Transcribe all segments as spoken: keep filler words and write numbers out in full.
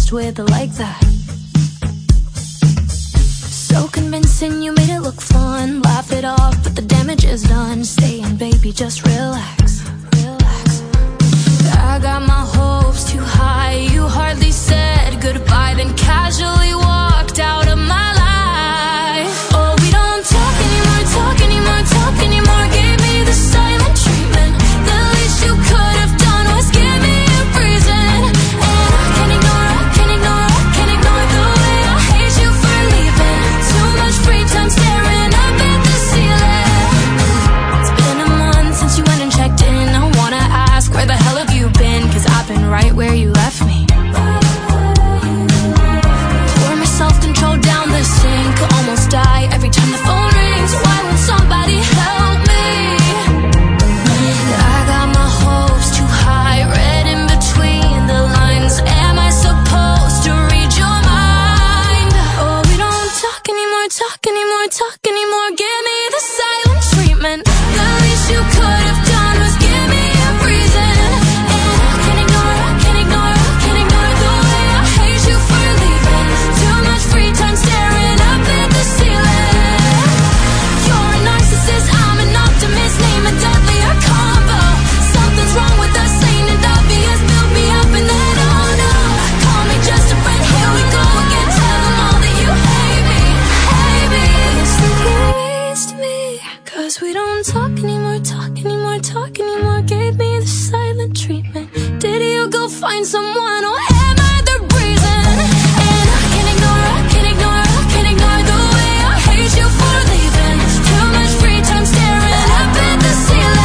obsessed with it like that. So convincing, you made it look fun. Laugh it off, but the damage is done. Stay in, baby, just relax, relax. I got my hopes too high. You hardly said goodbye, then casually walked out of my life. Oh, we don't talk anymore, talk anymore, talk anymore. Gave me the silent treatment. The least you could have done was give me a reason. And I can't ignore, I can't ignore, I can't ignore the way I hate you for leaving. Too much free time staring up at the ceiling. It's been a month since you went and checked in. I wanna ask, where the hell have you been? Cause I've been right where you left me. Pour my self-control down the sink. Almost die every time the phone rings. Why won't somebody help me? I got my hopes too high, read in between the lines. Am I supposed to read your mind? Oh, we don't talk anymore, talk anymore, talk anymore. Give me the silent treatment. The least you could have done was give me a reason. And I can't ignore, I can't ignore, I can't ignore the way I hate you for leaving. Too much free time staring up at the ceiling. You're a narcissist, I'm an optimist. Name a deadlier combo. Something's wrong with us, ain't it obvious? Build me up and then oh no. Call me just a friend, here we go again. Tell them all that you hate me, hate me. It's the waste me. Cause we don't talk anymore, talk anymore, talk anymore. Gave me the silent treatment. Did you go find someone or am I the reason? And I can't ignore, I can't ignore, I can't ignore the way I hate you for leaving. Too much free time staring up at the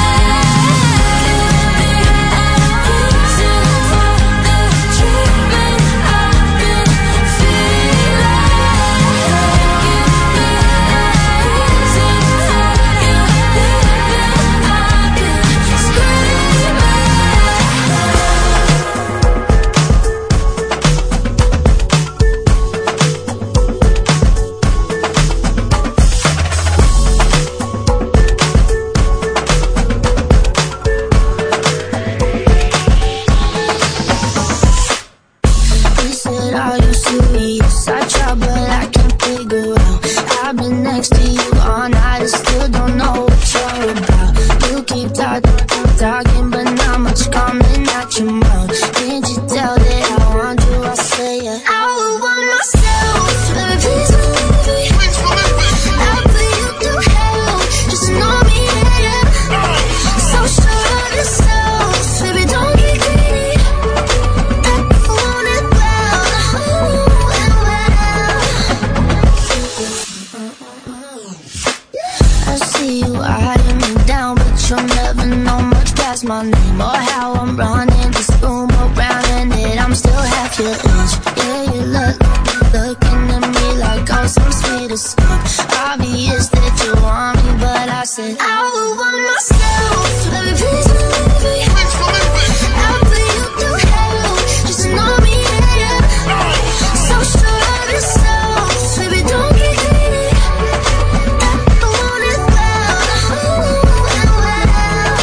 my name or how I'm running this room around in it. I'm still half your age. Yeah, you look looking at me like I'm some sweet escape. Obvious that you want me, but I said I would want myself. Baby, please believe me. I'll put you through hell. Just know me, yeah. So sure of yourself. Baby, don't get greedy. I want it well. Ooh, and well.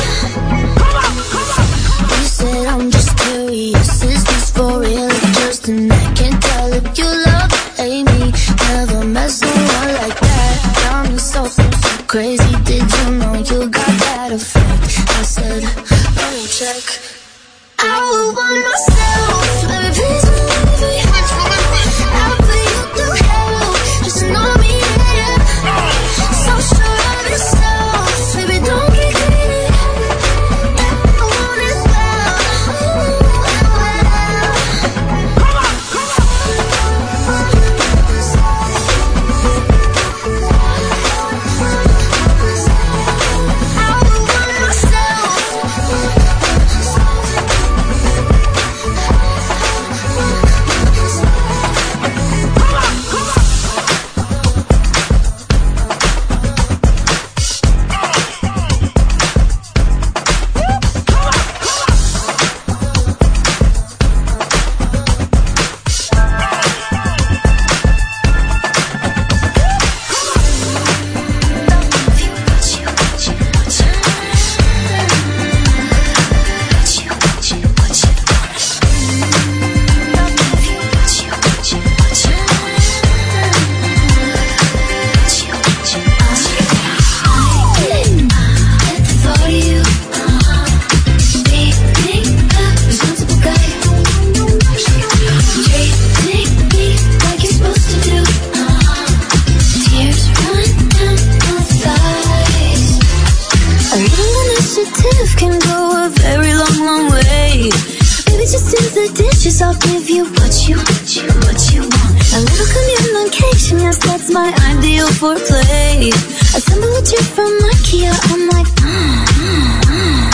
You said I'm just curious. Is this for real? Just an I can't tell if you love or hate me. Never met someone like that. Got me so, so, so crazy. Did you know you got that effect? I said, let me check. I would want myself. Baby, please believe me. I'll put you through hell. Just know me, yeah. So sure of yourself. Baby, don't get greedy. I want it well. Ooh, and well. Come on, come on. wishes, I'll give you what you, what you, what you want. A little communication, yes, that's my ideal foreplay. Assemble a trip from IKEA, I'm like, mm, mm, mm.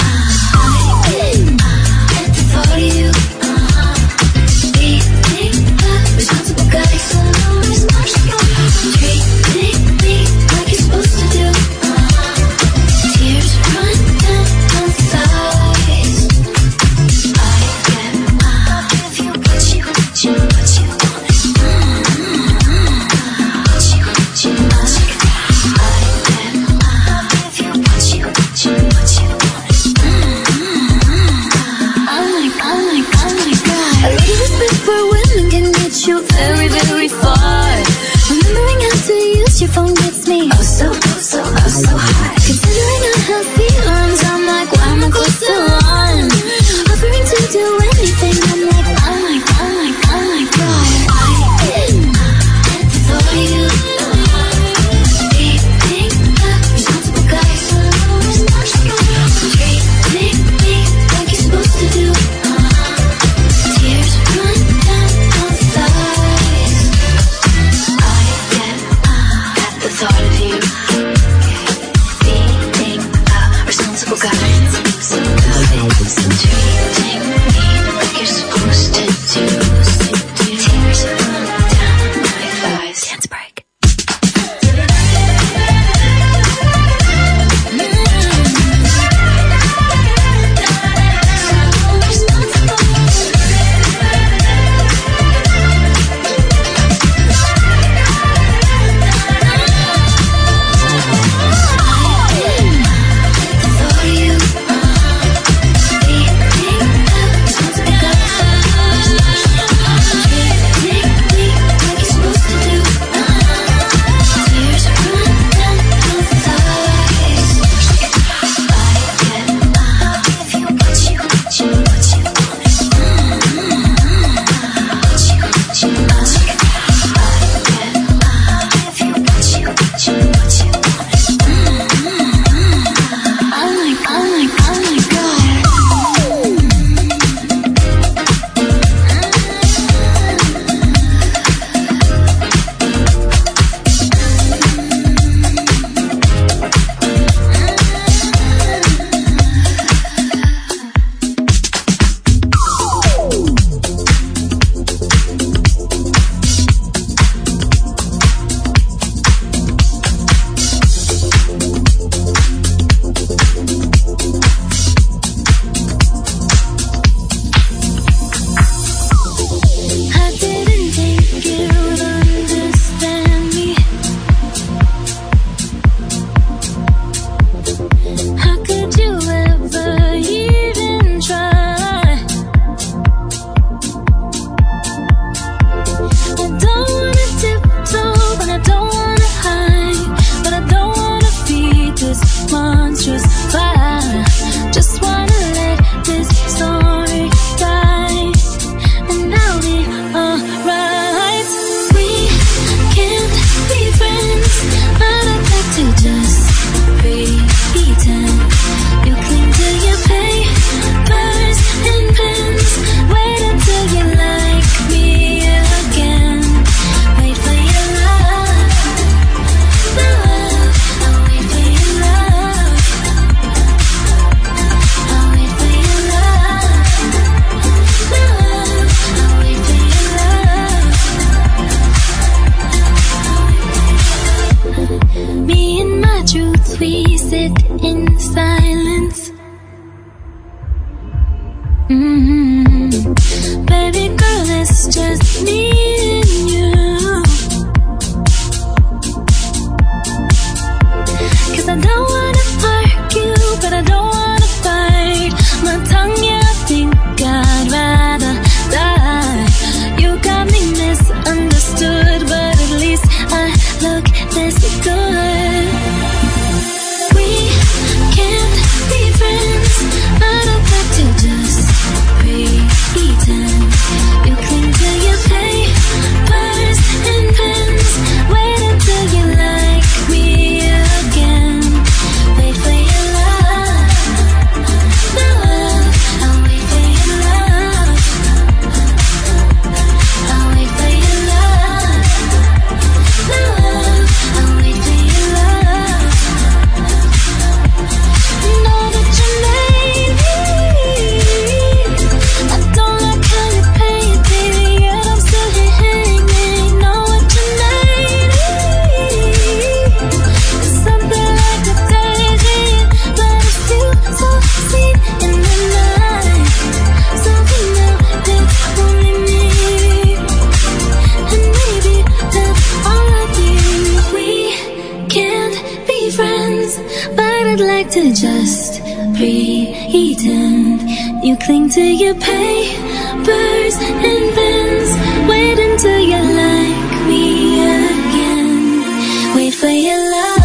I get the thought of you. Being a responsible guy, so responsible. Treating me like you're supposed to do. Tears run down my thighs. I get, I'll give you what you, what you, what you want. What you, what you, what you. I get, I'll give you what you, what you, what you want. Oh my, oh my, oh my God. A little respect for women can get you very, very far. Remembering how to use your phone gets me oh so, oh so, oh so high. Considering unhealthy arms, I'm like, why am I close to one? Offering to do anything, I'm like, oh my, oh my, oh my God. I get the thought of you. Being a responsible guy, so responsible. Treating me like you're supposed to do. Tears run down my thighs. I get the thought of you. Being a responsible guy, so treating me like you're supposed to do. Tears run down my thighs. Dance break. but I'd like to just pretend you cling to your papers and pens. Wait until you like me again. Wait for your love.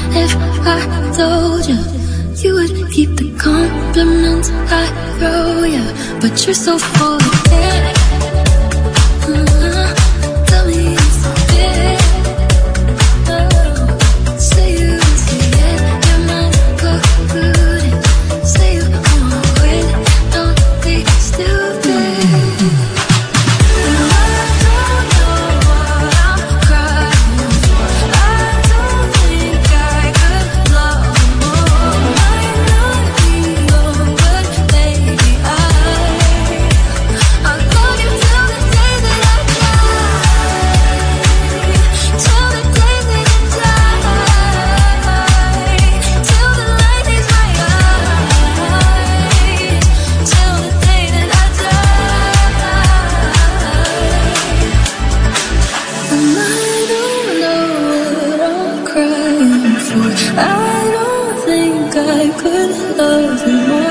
if I told you you would keep the compliments I throw you, but you're so full of it. Uh-huh. Tell me it's it. Oh, say you see it, your mind polluted. Say you wanna quit, don't be stupid. I don't think I could love you more.